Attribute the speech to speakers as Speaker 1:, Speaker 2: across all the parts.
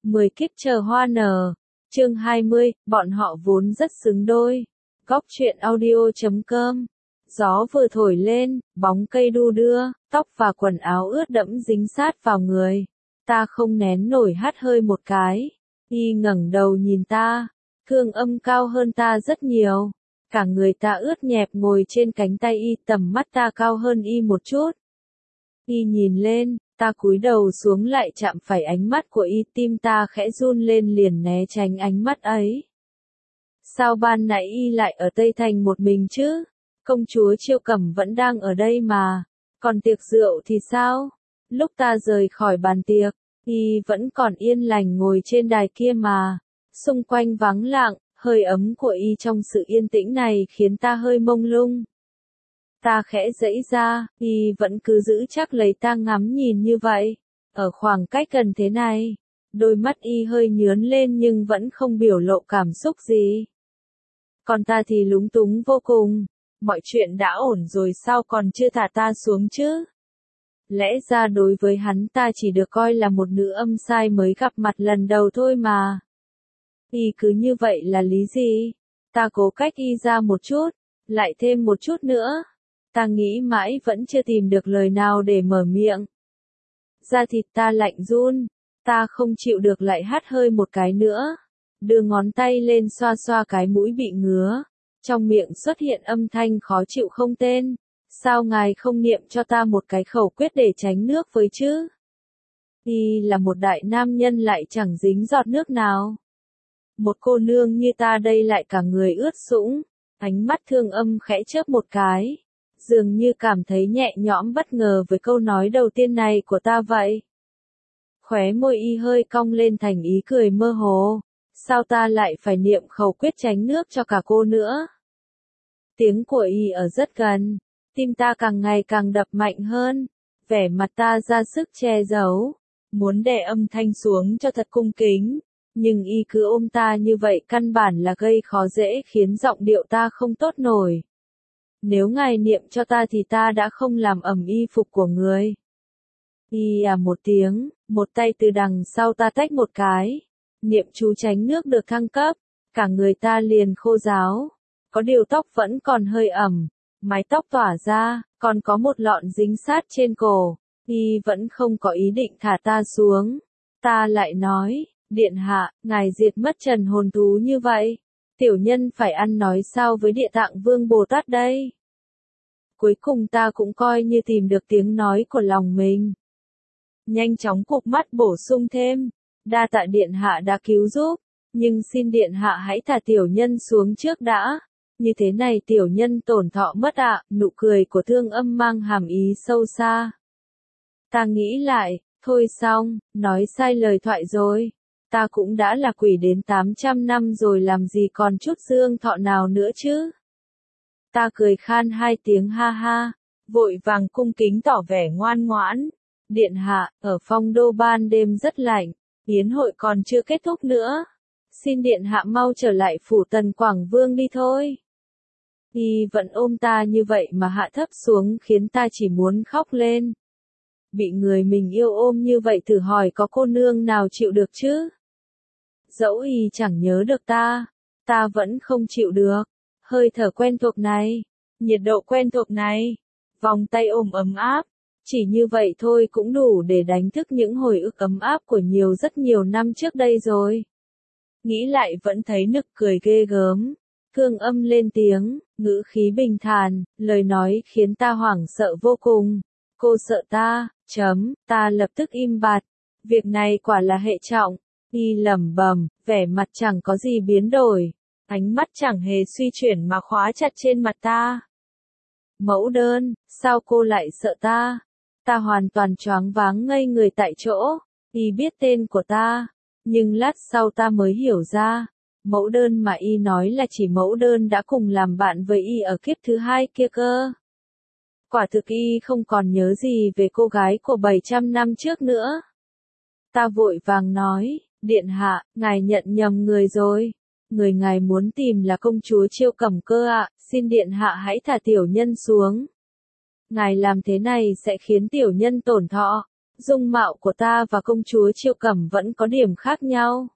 Speaker 1: 10 kiếp chờ hoa nở. Chương 20, bọn họ vốn rất xứng đôi. Góc truyện audio.com. Gió vừa thổi lên, bóng cây đu đưa, tóc và quần áo ướt đẫm dính sát vào người. Ta không nén nổi hắt hơi một cái. Y ngẩng đầu nhìn ta. Thương Âm cao hơn ta rất nhiều. Cả người ta ướt nhẹp ngồi trên cánh tay y, tầm mắt ta cao hơn y một chút. Y nhìn lên, ta cúi đầu xuống lại chạm phải ánh mắt của y, tim ta khẽ run lên liền né tránh ánh mắt ấy. Sao ban nãy y lại ở Tây Thành một mình chứ? Công chúa Chiêu Cẩm vẫn đang ở đây mà. Còn tiệc rượu thì sao? Lúc ta rời khỏi bàn tiệc, y vẫn còn yên lành ngồi trên đài kia mà. Xung quanh vắng lặng, hơi ấm của y trong sự yên tĩnh này khiến ta hơi mông lung. Ta khẽ giãy ra, y vẫn cứ giữ chắc lấy ta ngắm nhìn như vậy. Ở khoảng cách gần thế này, đôi mắt y hơi nhướn lên nhưng vẫn không biểu lộ cảm xúc gì. Còn ta thì lúng túng vô cùng. Mọi chuyện đã ổn rồi sao còn chưa thả ta xuống chứ? Lẽ ra đối với hắn ta chỉ được coi là một nữ âm sai mới gặp mặt lần đầu thôi mà. Y cứ như vậy là lý gì? Ta cố cách y ra một chút, lại thêm một chút nữa. Ta nghĩ mãi vẫn chưa tìm được lời nào để mở miệng. Da thịt ta lạnh run, ta không chịu được lại hắt hơi một cái nữa. Đưa ngón tay lên xoa xoa cái mũi bị ngứa. Trong miệng xuất hiện âm thanh khó chịu không tên. Sao ngài không niệm cho ta một cái khẩu quyết để tránh nước với chứ? Y là một đại nam nhân lại chẳng dính giọt nước nào. Một cô nương như ta đây lại cả người ướt sũng. Ánh mắt Thương Âm khẽ chớp một cái. Dường như cảm thấy nhẹ nhõm bất ngờ với câu nói đầu tiên này của ta vậy. Khóe môi y hơi cong lên thành ý cười mơ hồ. Sao ta lại phải niệm khẩu quyết tránh nước cho cả cô nữa? Tiếng của y ở rất gần. Tim ta càng ngày càng đập mạnh hơn. Vẻ mặt ta ra sức che giấu. Muốn đè âm thanh xuống cho thật cung kính. Nhưng y cứ ôm ta như vậy căn bản là gây khó dễ khiến giọng điệu ta không tốt nổi. Nếu ngài niệm cho ta thì ta đã không làm ẩm y phục của người. Y à một tiếng, một tay từ đằng sau ta tách một cái. Niệm chú tránh nước được thăng cấp. Cả người ta liền khô ráo. Có điều tóc vẫn còn hơi ẩm. Mái tóc tỏa ra, còn có một lọn dính sát trên cổ. Y vẫn không có ý định thả ta xuống. Ta lại nói, điện hạ, ngài diệt mất trần hồn thú như vậy. Tiểu nhân phải ăn nói sao với Địa Tạng Vương Bồ Tát đây? Cuối cùng ta cũng coi như tìm được tiếng nói của lòng mình. Nhanh chóng cụp mắt bổ sung thêm. Đa tạ điện hạ đã cứu giúp. Nhưng xin điện hạ hãy thả tiểu nhân xuống trước đã. Như thế này tiểu nhân tổn thọ mất ạ. Nụ cười của Thương Âm mang hàm ý sâu xa. Ta nghĩ lại, thôi xong, nói sai lời thoại rồi. Ta cũng đã là quỷ đến 800 năm rồi làm gì còn chút dương thọ nào nữa chứ. Ta cười khan hai tiếng ha ha, vội vàng cung kính tỏ vẻ ngoan ngoãn. Điện hạ, ở Phong Đô ban đêm rất lạnh, yến hội còn chưa kết thúc nữa. Xin điện hạ mau trở lại phủ Tần Quảng Vương đi thôi. Y vẫn ôm ta như vậy mà hạ thấp xuống khiến ta chỉ muốn khóc lên. Bị người mình yêu ôm như vậy thử hỏi có cô nương nào chịu được chứ? Dẫu y chẳng nhớ được ta vẫn không chịu được. Hơi thở quen thuộc này, nhiệt độ quen thuộc này, vòng tay ôm ấm áp, chỉ như vậy thôi cũng đủ để đánh thức những hồi ức ấm áp của rất nhiều năm trước đây rồi. Nghĩ lại vẫn thấy nực cười ghê gớm. Thương Âm lên tiếng, ngữ khí bình thản, lời nói khiến ta hoảng sợ vô cùng. Cô sợ ta, ta lập tức im bặt. Việc này quả là hệ trọng. Y lẩm bẩm, vẻ mặt chẳng có gì biến đổi. Ánh mắt chẳng hề suy chuyển mà khóa chặt trên mặt ta. Mẫu đơn, sao cô lại sợ ta? Ta hoàn toàn choáng váng ngây người tại chỗ. Y biết tên của ta. Nhưng lát sau ta mới hiểu ra. Mẫu đơn mà y nói là chỉ mẫu đơn đã cùng làm bạn với y ở kiếp thứ hai kia cơ. Quả thực y không còn nhớ gì về cô gái của 700 năm trước nữa. Ta vội vàng nói, điện hạ, ngài nhận nhầm người rồi. Người ngài muốn tìm là công chúa Chiêu Cẩm cơ ạ, xin điện hạ hãy thả tiểu nhân xuống. Ngài làm thế này sẽ khiến tiểu nhân tổn thọ. dung mạo của ta và công chúa Chiêu Cẩm vẫn có điểm khác nhau.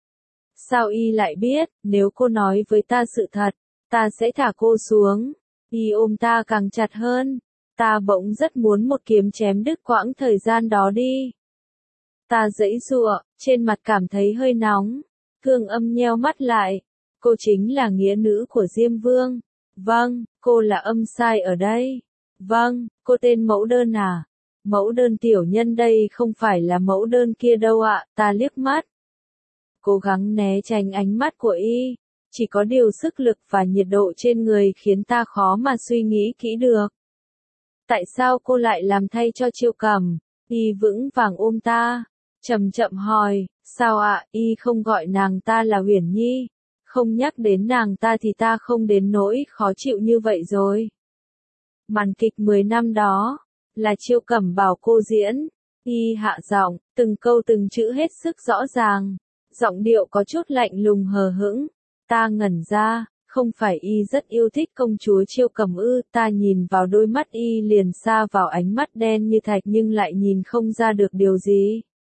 Speaker 1: Sao y lại biết, nếu cô nói với ta sự thật, ta sẽ thả cô xuống. Y ôm ta càng chặt hơn. Ta bỗng rất muốn một kiếm chém đứt quãng thời gian đó đi. Ta giãy giụa, trên mặt cảm thấy hơi nóng. Thương Âm nheo mắt lại. Cô chính là nghĩa nữ của Diêm Vương. Vâng, cô là Âm Sai ở đây. Vâng, cô tên Mẫu Đơn à? Mẫu Đơn tiểu nhân đây không phải là Mẫu Đơn kia đâu ạ, ta liếc mắt. Cố gắng né tránh ánh mắt của y. Chỉ có điều sức lực và nhiệt độ trên người khiến ta khó mà suy nghĩ kỹ được. Tại sao cô lại làm thay cho Chiêu Cẩm? Y vững vàng ôm ta. Chậm chậm hỏi, sao ạ, y không gọi nàng ta là Uyển Nhi? Không nhắc đến nàng ta thì ta không đến nỗi khó chịu như vậy rồi. Màn kịch 10 năm đó, là Chiêu Cẩm bảo cô diễn. Y hạ giọng, từng câu từng chữ hết sức rõ ràng. Giọng điệu có chút lạnh lùng hờ hững. Ta ngẩn ra, không phải y rất yêu thích công chúa Chiêu Cẩm ư? Ta nhìn vào đôi mắt y liền sa vào ánh mắt đen như thạch nhưng lại nhìn không ra được điều gì.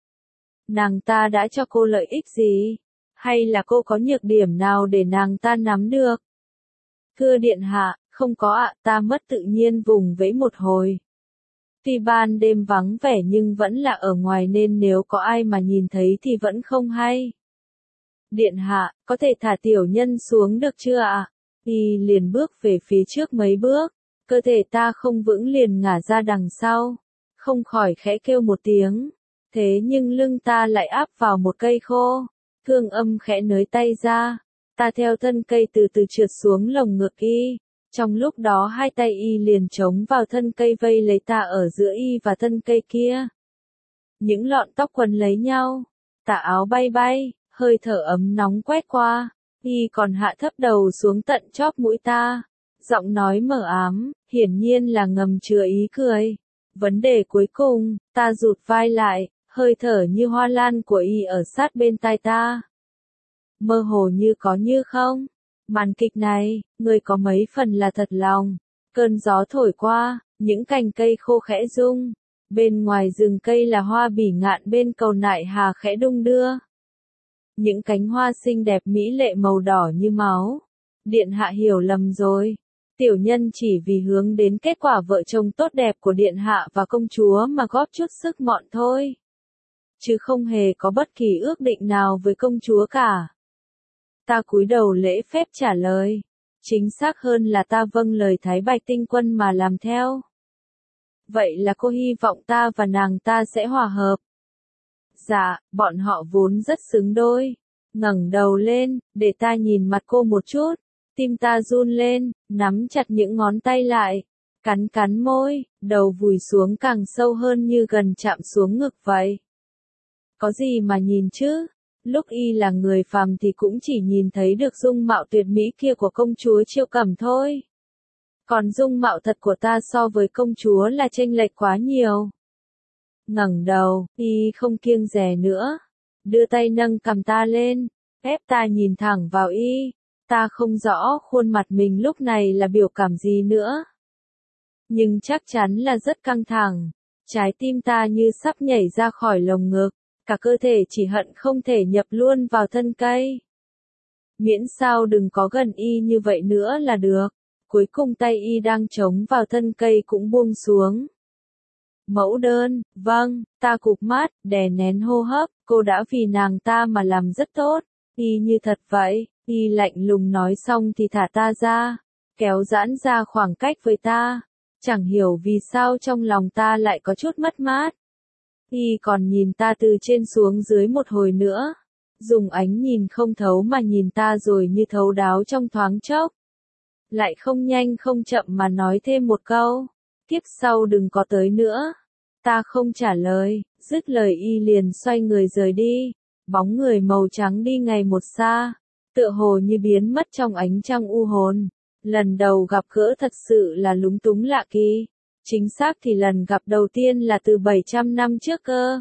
Speaker 1: Nàng ta đã cho cô lợi ích gì? Hay là cô có nhược điểm nào để nàng ta nắm được? Thưa điện hạ, không có ạ, ta mất tự nhiên vùng vẫy một hồi. Tuy ban đêm vắng vẻ nhưng vẫn là ở ngoài nên nếu có ai mà nhìn thấy thì vẫn không hay. Điện hạ, có thể thả tiểu nhân xuống được chưa ạ? Y liền bước về phía trước mấy bước, cơ thể ta không vững liền ngả ra đằng sau, không khỏi khẽ kêu một tiếng. Thế nhưng lưng ta lại áp vào một cây khô. Thương Âm khẽ nới tay ra, ta theo thân cây từ từ trượt xuống lồng ngực y. Trong lúc đó hai tay y liền chống vào thân cây vây lấy ta ở giữa y và thân cây kia. Những lọn tóc quấn lấy nhau, tà áo bay bay, hơi thở ấm nóng quét qua, y còn hạ thấp đầu xuống tận chóp mũi ta. Giọng nói mờ ám, hiển nhiên là ngầm chứa ý cười. Vấn đề cuối cùng, ta rụt vai lại, hơi thở như hoa lan của y ở sát bên tai ta. Mơ hồ như có như không. Màn kịch này, người có mấy phần là thật lòng. Cơn gió thổi qua, những cành cây khô khẽ rung. Bên ngoài rừng cây là hoa bỉ ngạn bên cầu Nại Hà khẽ đung đưa. Những cánh hoa xinh đẹp mỹ lệ màu đỏ như máu. Điện hạ hiểu lầm rồi. Tiểu nhân chỉ vì hướng đến kết quả vợ chồng tốt đẹp của điện hạ và công chúa mà góp chút sức mọn thôi. Chứ không hề có bất kỳ ước định nào với công chúa cả. Ta cúi đầu lễ phép trả lời. Chính xác hơn là ta vâng lời Thái Bạch Tinh Quân mà làm theo. Vậy là cô hy vọng ta và nàng ta sẽ hòa hợp. Dạ, bọn họ vốn rất xứng đôi. Ngẩng đầu lên, để ta nhìn mặt cô một chút. Tim ta run lên, nắm chặt những ngón tay lại. Cắn cắn môi, đầu vùi xuống càng sâu hơn như gần chạm xuống ngực vậy. Có gì mà nhìn chứ? Lúc y là người phàm thì cũng chỉ nhìn thấy được dung mạo tuyệt mỹ kia của công chúa Chiêu Cẩm thôi. Còn dung mạo thật của ta so với công chúa là chênh lệch quá nhiều. Ngẩng đầu, y không kiêng dè nữa. Đưa tay nâng cằm ta lên, ép ta nhìn thẳng vào y. Ta không rõ khuôn mặt mình lúc này là biểu cảm gì nữa. Nhưng chắc chắn là rất căng thẳng. Trái tim ta như sắp nhảy ra khỏi lồng ngực. Cả cơ thể chỉ hận không thể nhập luôn vào thân cây. Miễn sao đừng có gần y như vậy nữa là được. Cuối cùng tay y đang chống vào thân cây cũng buông xuống. Mẫu Đơn, vâng, ta cụp mắt, đè nén hô hấp, cô đã vì nàng ta mà làm rất tốt. Y như thật vậy, y lạnh lùng nói xong thì thả ta ra, kéo giãn ra khoảng cách với ta. Chẳng hiểu vì sao trong lòng ta lại có chút mất mát. Y còn nhìn ta từ trên xuống dưới một hồi nữa. Dùng ánh nhìn không thấu mà nhìn ta rồi như thấu đáo trong thoáng chốc. Lại không nhanh không chậm mà nói thêm một câu. Kiếp sau đừng có tới nữa. Ta không trả lời, dứt lời y liền xoay người rời đi. Bóng người màu trắng đi ngày một xa. Tựa hồ như biến mất trong ánh trăng u hồn. Lần đầu gặp gỡ thật sự là lúng túng lạ kỳ. Chính xác thì lần gặp đầu tiên là từ 700 năm trước cơ.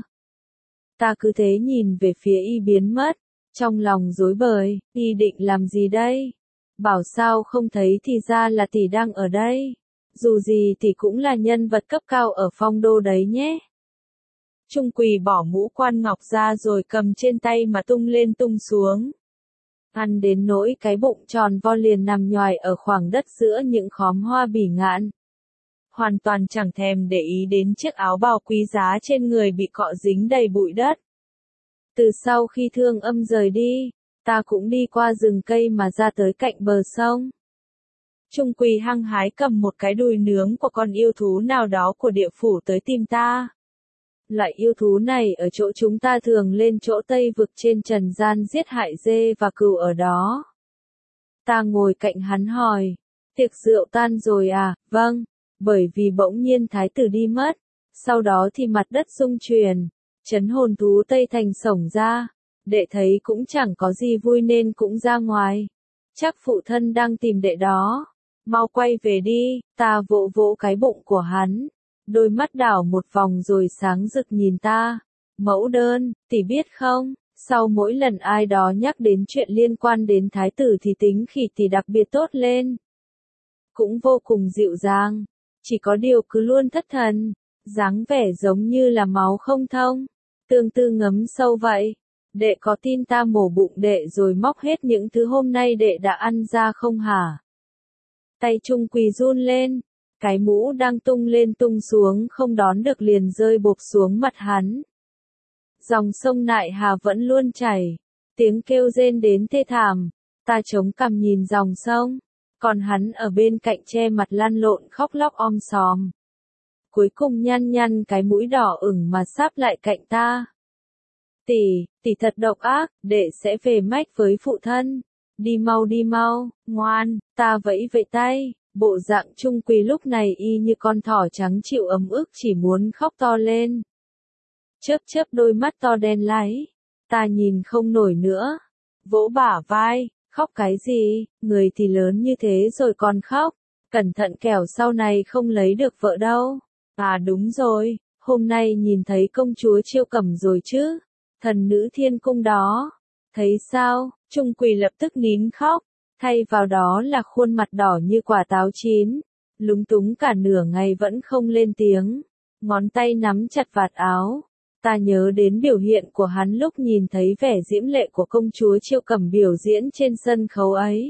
Speaker 1: Ta cứ thế nhìn về phía y biến mất. Trong lòng rối bời, y định làm gì đây? Bảo sao không thấy thì ra là tỷ đang ở đây. Dù gì thì cũng là nhân vật cấp cao ở phong đô đấy nhé. Trung Quỳ bỏ mũ quan ngọc ra rồi cầm trên tay mà tung lên tung xuống. Ăn đến nỗi cái bụng tròn vo liền nằm nhoài ở khoảng đất giữa những khóm hoa bỉ ngạn. Hoàn toàn chẳng thèm để ý đến chiếc áo bào quý giá trên người bị cọ dính đầy bụi đất. Từ sau khi Thương Âm rời đi, ta cũng đi qua rừng cây mà ra tới cạnh bờ sông. Trung Quỳ hăng hái cầm một cái đùi nướng của con yêu thú nào đó của địa phủ tới tìm ta. Loại yêu thú này ở chỗ chúng ta thường lên chỗ Tây Vực trên trần gian giết hại dê và cừu ở đó. Ta ngồi cạnh hắn hỏi, tiệc rượu tan rồi à? Vâng, bởi vì bỗng nhiên thái tử đi mất, sau đó thì mặt đất rung chuyển, trấn hồn thú Tây Thành xổng ra, đệ thấy cũng chẳng có gì vui nên cũng ra ngoài. Chắc phụ thân đang tìm đệ đó, mau quay về đi, ta vỗ vỗ cái bụng của hắn. Đôi mắt đảo một vòng rồi sáng rực nhìn ta. Mẫu đơn, tỷ biết không, sau mỗi lần ai đó nhắc đến chuyện liên quan đến thái tử thì tính khỉ tỷ đặc biệt tốt lên. Cũng vô cùng dịu dàng, chỉ có điều cứ luôn thất thần, dáng vẻ giống như là máu không thông. Tương tư ngấm sâu vậy. Đệ có tin ta mổ bụng đệ rồi móc hết những thứ hôm nay đệ đã ăn ra không hả? Tay Trung Quỳ run lên. Cái mũ đang tung lên tung xuống không đón được liền rơi bộp xuống mặt hắn. Dòng sông Nại Hà vẫn luôn chảy, tiếng kêu rên đến thê thảm, ta chống cằm nhìn dòng sông, còn hắn ở bên cạnh che mặt lăn lộn khóc lóc om sòm. Cuối cùng nhăn nhăn cái mũi đỏ ửng mà sáp lại cạnh ta. Tỷ thật độc ác, đệ sẽ về mách với phụ thân. Đi mau, ngoan, ta vẫy vẫy tay. Bộ dạng Trung Quỳ lúc này y như con thỏ trắng chịu ấm ức chỉ muốn khóc to lên. Chớp đôi mắt to đen láy. Ta nhìn không nổi nữa. Vỗ bả vai, khóc cái gì, người thì lớn như thế rồi còn khóc. Cẩn thận kẻo sau này không lấy được vợ đâu. À đúng rồi, hôm nay nhìn thấy công chúa Chiêu Cẩm rồi chứ. Thần nữ thiên cung đó. Thấy sao, Trung Quỳ lập tức nín khóc. Thay vào đó là khuôn mặt đỏ như quả táo chín, lúng túng cả nửa ngày vẫn không lên tiếng, ngón tay nắm chặt vạt áo. Ta nhớ đến biểu hiện của hắn lúc nhìn thấy vẻ diễm lệ của công chúa Chiêu Cẩm biểu diễn trên sân khấu ấy.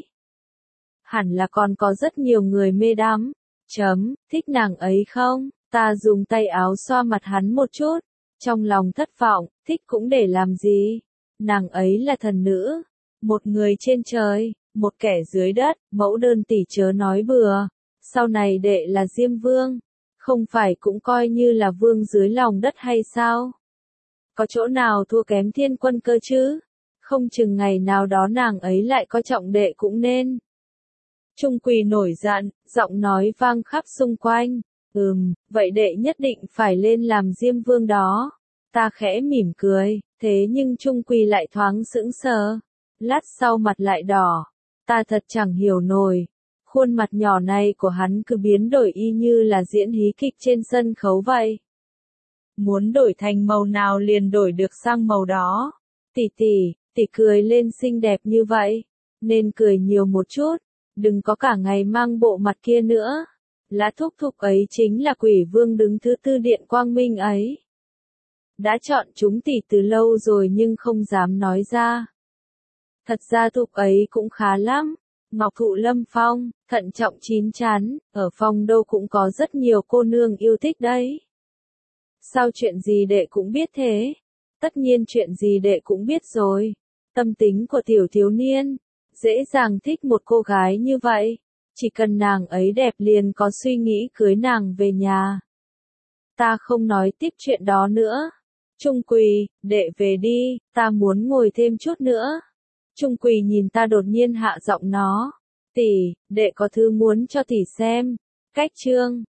Speaker 1: Hẳn là còn có rất nhiều người mê đắm. Thích nàng ấy không? Ta dùng tay áo xoa mặt hắn một chút, trong lòng thất vọng, thích cũng để làm gì? Nàng ấy là thần nữ, một người trên trời. Một kẻ dưới đất, mẫu đơn tỷ chớ nói bừa, sau này đệ là Diêm Vương, không phải cũng coi như là vương dưới lòng đất hay sao? Có chỗ nào thua kém Thiên Quân cơ chứ? Không chừng ngày nào đó nàng ấy lại coi trọng đệ cũng nên. Trung Quỳ nổi giận, giọng nói vang khắp xung quanh. Vậy đệ nhất định phải lên làm Diêm Vương đó. Ta khẽ mỉm cười, thế nhưng Trung Quỳ lại thoáng sững sờ. Lát sau mặt lại đỏ. Ta thật chẳng hiểu nổi, khuôn mặt nhỏ này của hắn cứ biến đổi y như là diễn hí kịch trên sân khấu vậy. Muốn đổi thành màu nào liền đổi được sang màu đó. Tỷ cười lên xinh đẹp như vậy, nên cười nhiều một chút, đừng có cả ngày mang bộ mặt kia nữa. Lã thúc thúc ấy chính là quỷ vương đứng thứ tư điện quang minh ấy. Đã chọn chúng tỷ từ lâu rồi nhưng không dám nói ra. Thật ra thục ấy cũng khá lắm. Ngọc Thụ Lâm Phong, thận trọng chín chắn, ở phòng đâu cũng có rất nhiều cô nương yêu thích đấy. Sao chuyện gì đệ cũng biết thế? Tất nhiên chuyện gì đệ cũng biết rồi. Tâm tính của tiểu thiếu niên, dễ dàng thích một cô gái như vậy. Chỉ cần nàng ấy đẹp liền có suy nghĩ cưới nàng về nhà. Ta không nói tiếp chuyện đó nữa. Trung Quỳ, đệ về đi, ta muốn ngồi thêm chút nữa. Trung Quỳ nhìn ta đột nhiên hạ giọng nó. Tỷ, đệ có thứ muốn cho tỷ xem. Cách chương